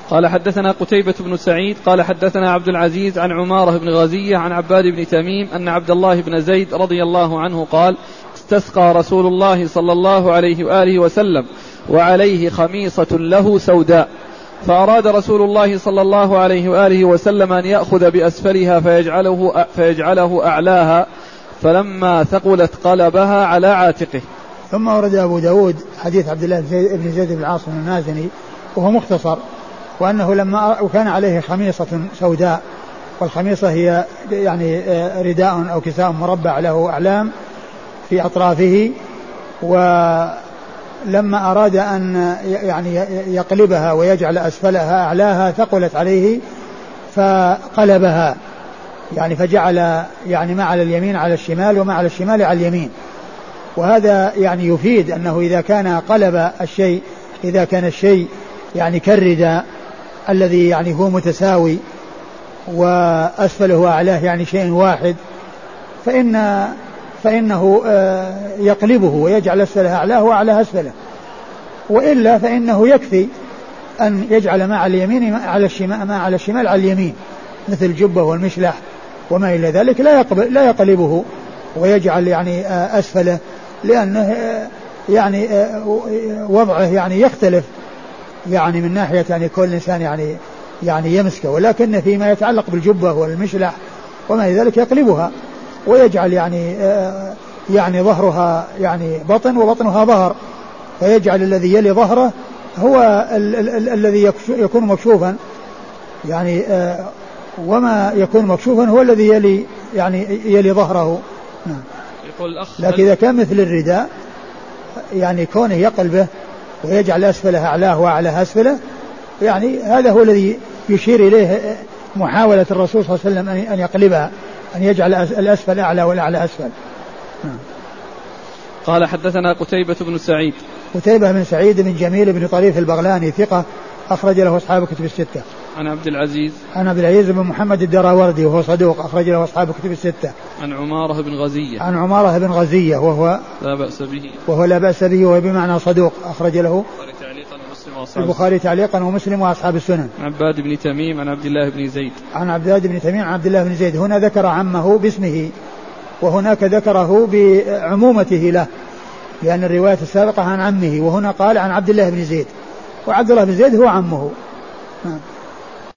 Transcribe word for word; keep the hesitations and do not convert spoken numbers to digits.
قال حدثنا قتيبة بن سعيد قال حدثنا عبد العزيز عن عمارة بن غزية عن عباد بن تميم أن عبد الله بن زيد رضي الله عنه قال استسقى رسول الله صلى الله عليه وآله وسلم وعليه خميصة له سوداء، فأراد رسول الله صلى الله عليه وآله وسلم أن يأخذ بأسفلها فيجعله, فيجعله أعلاها، فلما ثقلت قلبها على عاتقه. ثم ورد أبو داود حديث عبد الله بن زيد بن عاصم المازني وهو مختصر، وأنه لما وكان عليه خميصة سوداء، والخميصة هي يعني رداء أو كساء مربع له أعلام في أطرافه، ولما أراد أن يعني يقلبها ويجعل أسفلها أعلاها ثقلت عليه فقلبها، يعني فجعل يعني ما على اليمين على الشمال وما على الشمال على اليمين. وهذا يعني يفيد أنه إذا كان قلب الشيء، إذا كان الشيء يعني كالرداء الذي يعني هو متساوي وأسفله وأعلاه يعني شيء واحد، فإن فإنه يقلبه ويجعل أسفله أعلاه وأعلاه أسفله، وإلا فإنه يكفي أن يجعل ما على اليمين على الشمال ما على الشمال على اليمين، مثل الجبة والمشلح وما إلى ذلك، لا يقبل لا يقلبه ويجعل يعني أسفله، لأنه يعني وضعه يعني يختلف يعني من ناحية يعني كل إنسان يعني يعني يمسكه، ولكن فيما يتعلق بالجبة والمشلح وما إلى ذلك يقلبها ويجعل يعني يعني ظهرها يعني بطن وبطنها ظهر، فيجعل الذي يلي ظهره هو ال- ال- ال- الذي يكون مكشوفا يعني، وما يكون مكشوفا هو الذي يلي يعني يلي ظهره. يقول الأخ لكن إذا كان مثل الرداء يعني كونه يقلبه ويجعل أسفله أعلاه وأعلاه أسفله، يعني هذا هو الذي يشير إليه محاولة الرسول صلى الله عليه وسلم أن يقلبها، أن يجعل الأسفل أعلى والأعلى أسفل. قال حدثنا قتيبة بن سعيد. قتيبة بن سعيد بن جميل بن طريف البغلاني ثقة أخرج له أصحاب كتب الستة. عن عبد العزيز عن عبد العزيز بن محمد الدراوردي وهو صدوق أخرج له أصحاب كتب الستة. عن عمارة بن غزية. عن عمارة بن غزية وهو لا بأس به وهو لا بأس به وهو بمعنى صدوق أخرج له البخاري تعليقا ومسلم وأصحاب السنن. عن عباد بن تميم عن عبد الله بن زيد. عن عباد بن تميم عن عبد الله بن زيد. هنا ذكر عمه باسمه، وهناك ذكره بعمومته له، لأن الرواية السابقة عن عمه، وهنا قال عن عبد الله بن زيد، وعبد الله بن زيد هو عمه.